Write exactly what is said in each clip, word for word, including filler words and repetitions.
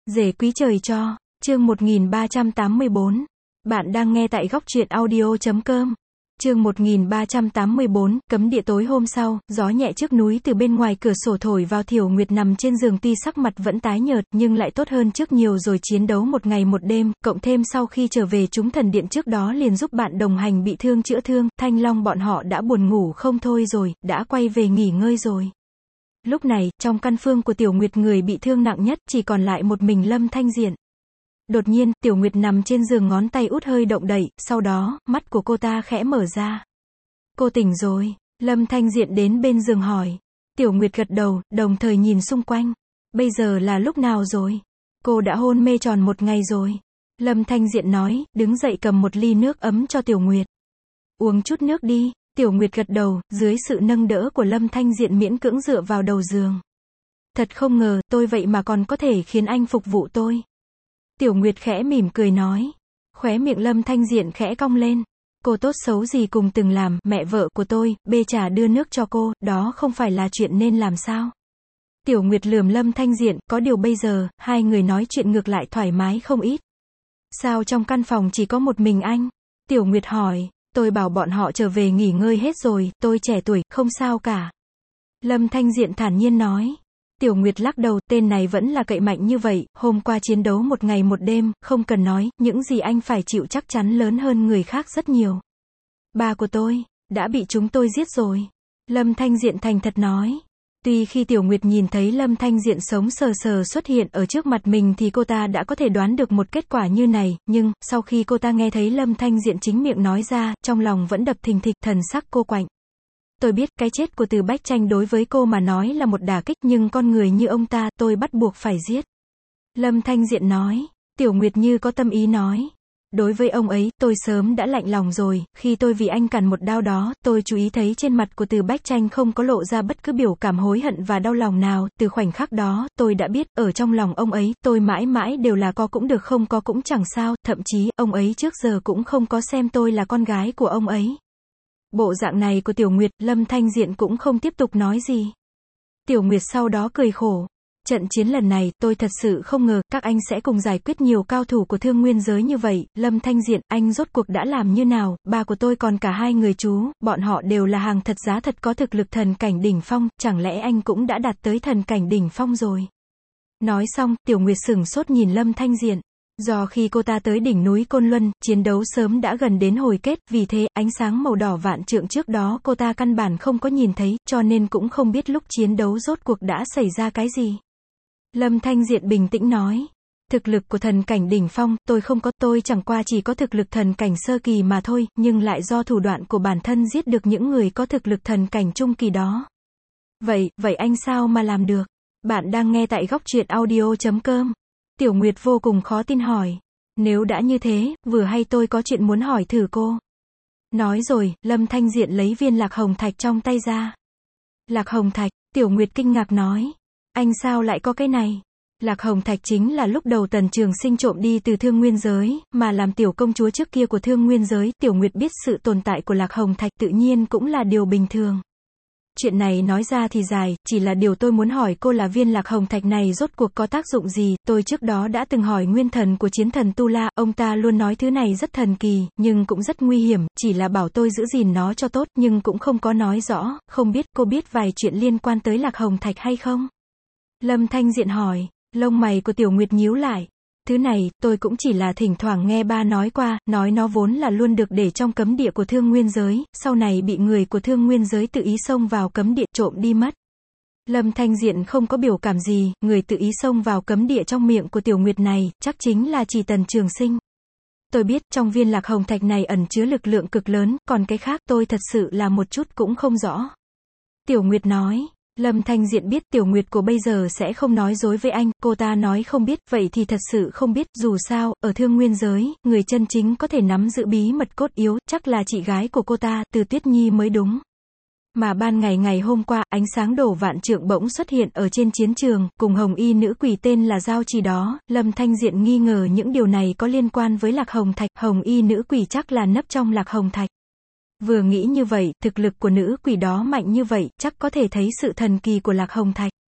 Rể quý trời cho, chương một nghìn ba trăm tám mươi bốn. Bạn đang nghe tại góc truyện audio chấm com. Chương một nghìn ba trăm tám mươi bốn, cấm địa. Tối hôm sau, gió nhẹ trước núi từ bên ngoài cửa sổ thổi vào. Thiểu Nguyệt nằm trên giường, tuy sắc mặt vẫn tái nhợt, nhưng lại tốt hơn trước nhiều rồi. Chiến đấu một ngày một đêm, cộng thêm sau khi trở về chúng thần điện trước đó liền giúp bạn đồng hành bị thương chữa thương, Thanh Long bọn họ đã buồn ngủ không thôi rồi, đã quay về nghỉ ngơi rồi. Lúc này, trong căn phương của Tiểu Nguyệt, người bị thương nặng nhất, chỉ còn lại một mình Lâm Thanh Diện. Đột nhiên, Tiểu Nguyệt nằm trên giường, ngón tay út hơi động đậy, sau đó, mắt của cô ta khẽ mở ra. Cô tỉnh rồi, Lâm Thanh Diện đến bên giường hỏi. Tiểu Nguyệt gật đầu, đồng thời nhìn xung quanh. Bây giờ là lúc nào rồi? Cô đã hôn mê tròn một ngày rồi. Lâm Thanh Diện nói, đứng dậy cầm một ly nước ấm cho Tiểu Nguyệt. Uống chút nước đi. Tiểu Nguyệt gật đầu, dưới sự nâng đỡ của Lâm Thanh Diện miễn cưỡng dựa vào đầu giường. Thật không ngờ, tôi vậy mà còn có thể khiến anh phục vụ tôi. Tiểu Nguyệt khẽ mỉm cười nói. Khóe miệng Lâm Thanh Diện khẽ cong lên. Cô tốt xấu gì cùng từng làm mẹ vợ của tôi, bê trà đưa nước cho cô, đó không phải là chuyện nên làm sao? Tiểu Nguyệt lườm Lâm Thanh Diện, có điều bây giờ, hai người nói chuyện ngược lại thoải mái không ít. Sao trong căn phòng chỉ có một mình anh? Tiểu Nguyệt hỏi. Tôi bảo bọn họ trở về nghỉ ngơi hết rồi, tôi trẻ tuổi, không sao cả. Lâm Thanh Diện thản nhiên nói. Tiểu Nguyệt lắc đầu, tên này vẫn là cậy mạnh như vậy, hôm qua chiến đấu một ngày một đêm, không cần nói, những gì anh phải chịu chắc chắn lớn hơn người khác rất nhiều. Ba của tôi, đã bị chúng tôi giết rồi. Lâm Thanh Diện thành thật nói. Tuy khi Tiểu Nguyệt nhìn thấy Lâm Thanh Diện sống sờ sờ xuất hiện ở trước mặt mình thì cô ta đã có thể đoán được một kết quả như này, nhưng, sau khi cô ta nghe thấy Lâm Thanh Diện chính miệng nói ra, trong lòng vẫn đập thình thịch, thần sắc cô quạnh. Tôi biết, cái chết của Từ Bách Tranh đối với cô mà nói là một đả kích, nhưng con người như ông ta, tôi bắt buộc phải giết. Lâm Thanh Diện nói. Tiểu Nguyệt như có tâm ý nói. Đối với ông ấy, tôi sớm đã lạnh lòng rồi, khi tôi vì anh cản một đao đó, tôi chú ý thấy trên mặt của Từ Bách Tranh không có lộ ra bất cứ biểu cảm hối hận và đau lòng nào, từ khoảnh khắc đó, tôi đã biết, ở trong lòng ông ấy, tôi mãi mãi đều là có cũng được không có cũng chẳng sao, thậm chí, ông ấy trước giờ cũng không có xem tôi là con gái của ông ấy. Bộ dạng này của Tiểu Nguyệt, Lâm Thanh Diện cũng không tiếp tục nói gì. Tiểu Nguyệt sau đó cười khổ. Trận chiến lần này, tôi thật sự không ngờ, các anh sẽ cùng giải quyết nhiều cao thủ của thương nguyên giới như vậy. Lâm Thanh Diện, anh rốt cuộc đã làm như nào? Ba của tôi còn cả hai người chú, bọn họ đều là hàng thật giá thật có thực lực thần cảnh đỉnh phong, chẳng lẽ anh cũng đã đạt tới thần cảnh đỉnh phong rồi? Nói xong, Tiểu Nguyệt sửng sốt nhìn Lâm Thanh Diện. Do khi cô ta tới đỉnh núi Côn Luân, chiến đấu sớm đã gần đến hồi kết, vì thế, ánh sáng màu đỏ vạn trượng trước đó cô ta căn bản không có nhìn thấy, cho nên cũng không biết lúc chiến đấu rốt cuộc đã xảy ra cái gì. Lâm Thanh Diện bình tĩnh nói. Thực lực của thần cảnh đỉnh phong, tôi không có, tôi chẳng qua chỉ có thực lực thần cảnh sơ kỳ mà thôi, nhưng lại do thủ đoạn của bản thân giết được những người có thực lực thần cảnh trung kỳ đó. Vậy, vậy anh sao mà làm được? Bạn đang nghe tại góc truyện audio chấm com. Tiểu Nguyệt vô cùng khó tin hỏi. Nếu đã như thế, vừa hay tôi có chuyện muốn hỏi thử cô. Nói rồi, Lâm Thanh Diện lấy viên lạc hồng thạch trong tay ra. Lạc hồng thạch, Tiểu Nguyệt kinh ngạc nói. Anh sao lại có cái này? Lạc hồng thạch chính là lúc đầu Tần Trường Sinh trộm đi từ thương nguyên giới, mà làm tiểu công chúa trước kia của thương nguyên giới. Tiểu Nguyệt biết sự tồn tại của lạc hồng thạch tự nhiên cũng là điều bình thường. Chuyện này nói ra thì dài, chỉ là điều tôi muốn hỏi cô là viên lạc hồng thạch này rốt cuộc có tác dụng gì? Tôi trước đó đã từng hỏi nguyên thần của chiến thần Tu La, ông ta luôn nói thứ này rất thần kỳ, nhưng cũng rất nguy hiểm, chỉ là bảo tôi giữ gìn nó cho tốt, nhưng cũng không có nói rõ, không biết cô biết vài chuyện liên quan tới lạc hồng thạch hay không? Lâm Thanh Diện hỏi. Lông mày của Tiểu Nguyệt nhíu lại. Thứ này, tôi cũng chỉ là thỉnh thoảng nghe ba nói qua, nói nó vốn là luôn được để trong cấm địa của thương nguyên giới, sau này bị người của thương nguyên giới tự ý xông vào cấm địa trộm đi mất. Lâm Thanh Diện không có biểu cảm gì, người tự ý xông vào cấm địa trong miệng của Tiểu Nguyệt này, chắc chính là chỉ Tần Trường Sinh. Tôi biết, trong viên lạc hồng thạch này ẩn chứa lực lượng cực lớn, còn cái khác tôi thật sự là một chút cũng không rõ. Tiểu Nguyệt nói. Lâm Thanh Diện biết Tiểu Nguyệt của bây giờ sẽ không nói dối với anh, cô ta nói không biết, vậy thì thật sự không biết, dù sao, ở thương nguyên giới, người chân chính có thể nắm giữ bí mật cốt yếu, chắc là chị gái của cô ta, Từ Tuyết Nhi mới đúng. Mà ban ngày ngày hôm qua, ánh sáng đổ vạn trượng bỗng xuất hiện ở trên chiến trường, cùng hồng y nữ quỷ tên là Giao Trì đó, Lâm Thanh Diện nghi ngờ những điều này có liên quan với lạc hồng thạch, hồng y nữ quỷ chắc là nấp trong lạc hồng thạch. Vừa nghĩ như vậy, thực lực của nữ quỷ đó mạnh như vậy, chắc có thể thấy sự thần kỳ của lạc hồng thạch.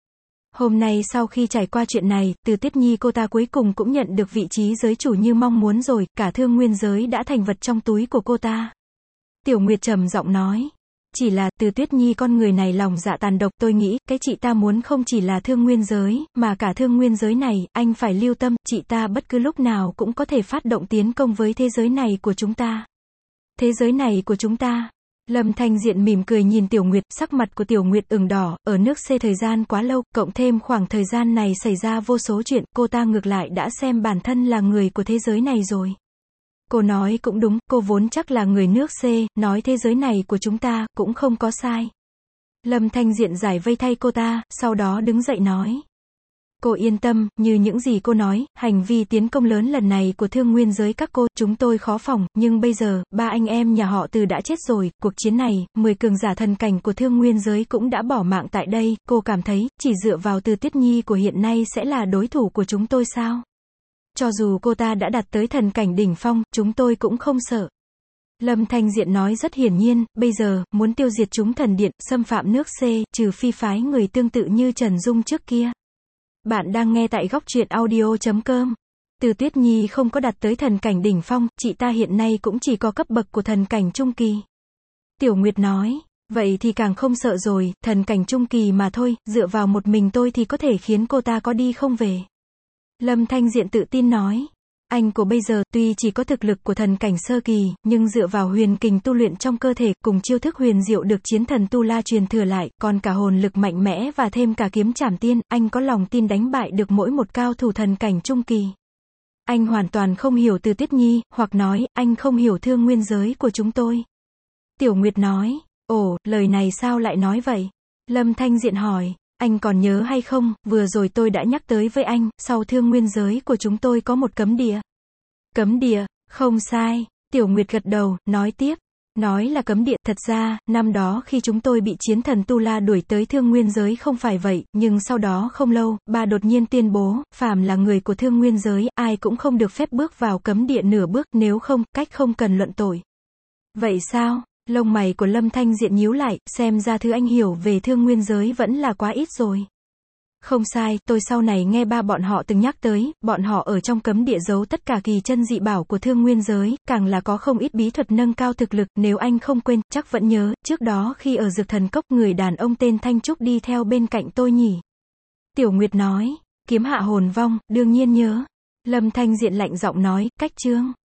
Hôm nay sau khi trải qua chuyện này, Từ Tuyết Nhi cô ta cuối cùng cũng nhận được vị trí giới chủ như mong muốn rồi, cả thương nguyên giới đã thành vật trong túi của cô ta. Tiểu Nguyệt trầm giọng nói. Chỉ là, Từ Tuyết Nhi con người này lòng dạ tàn độc, tôi nghĩ, cái chị ta muốn không chỉ là thương nguyên giới, mà cả thương nguyên giới này, anh phải lưu tâm, chị ta bất cứ lúc nào cũng có thể phát động tiến công với thế giới này của chúng ta. Thế giới này của chúng ta. Lâm Thanh Diện mỉm cười nhìn Tiểu Nguyệt, sắc mặt của Tiểu Nguyệt ửng đỏ, ở nước C thời gian quá lâu, cộng thêm khoảng thời gian này xảy ra vô số chuyện, cô ta ngược lại đã xem bản thân là người của thế giới này rồi. Cô nói cũng đúng, cô vốn chắc là người nước C, nói thế giới này của chúng ta, cũng không có sai. Lâm Thanh Diện giải vây thay cô ta, sau đó đứng dậy nói. Cô yên tâm, như những gì cô nói, hành vi tiến công lớn lần này của thương nguyên giới các cô, chúng tôi khó phòng, nhưng bây giờ, ba anh em nhà họ Từ đã chết rồi, cuộc chiến này, mười cường giả thần cảnh của thương nguyên giới cũng đã bỏ mạng tại đây, cô cảm thấy, chỉ dựa vào Từ Tuyết Nhi của hiện nay sẽ là đối thủ của chúng tôi sao? Cho dù cô ta đã đạt tới thần cảnh đỉnh phong, chúng tôi cũng không sợ. Lâm Thanh Diện nói rất hiển nhiên, bây giờ, muốn tiêu diệt chúng thần điện, xâm phạm nước C, trừ phi phái người tương tự như Trần Dung trước kia. Bạn đang nghe tại góc truyện audio chấm com. Từ Tuyết Nhi không có đạt tới thần cảnh đỉnh phong, chị ta hiện nay cũng chỉ có cấp bậc của thần cảnh trung kỳ. Tiểu Nguyệt nói, vậy thì càng không sợ rồi, thần cảnh trung kỳ mà thôi, dựa vào một mình tôi thì có thể khiến cô ta có đi không về. Lâm Thanh Diện tự tin nói, anh của bây giờ tuy chỉ có thực lực của thần cảnh sơ kỳ, nhưng dựa vào huyền kình tu luyện trong cơ thể, cùng chiêu thức huyền diệu được chiến thần Tu La truyền thừa lại, còn cả hồn lực mạnh mẽ và thêm cả kiếm trảm tiên, anh có lòng tin đánh bại được mỗi một cao thủ thần cảnh trung kỳ. Anh hoàn toàn không hiểu Từ Tuyết Nhi, hoặc nói, anh không hiểu thương nguyên giới của chúng tôi. Tiểu Nguyệt nói, ồ, lời này sao lại nói vậy? Lâm Thanh Diện hỏi. Anh còn nhớ hay không, vừa rồi tôi đã nhắc tới với anh, sau thương nguyên giới của chúng tôi có một cấm địa. Cấm địa, không sai, Tiểu Nguyệt gật đầu, nói tiếp. Nói là cấm địa, thật ra, năm đó khi chúng tôi bị chiến thần Tu La đuổi tới thương nguyên giới không phải vậy, nhưng sau đó không lâu, bà đột nhiên tuyên bố, phàm là người của thương nguyên giới, ai cũng không được phép bước vào cấm địa nửa bước, nếu không, cách không cần luận tội. Vậy sao? Lông mày của Lâm Thanh Diện nhíu lại, xem ra thứ anh hiểu về thương nguyên giới vẫn là quá ít rồi. Không sai, tôi sau này nghe ba bọn họ từng nhắc tới, bọn họ ở trong cấm địa giấu tất cả kỳ chân dị bảo của thương nguyên giới, càng là có không ít bí thuật nâng cao thực lực, nếu anh không quên, chắc vẫn nhớ, trước đó khi ở Dược Thần Cốc, người đàn ông tên Thanh Trúc đi theo bên cạnh tôi nhỉ. Tiểu Nguyệt nói, kiếm hạ hồn vong, đương nhiên nhớ. Lâm Thanh Diện lạnh giọng nói, cách chương.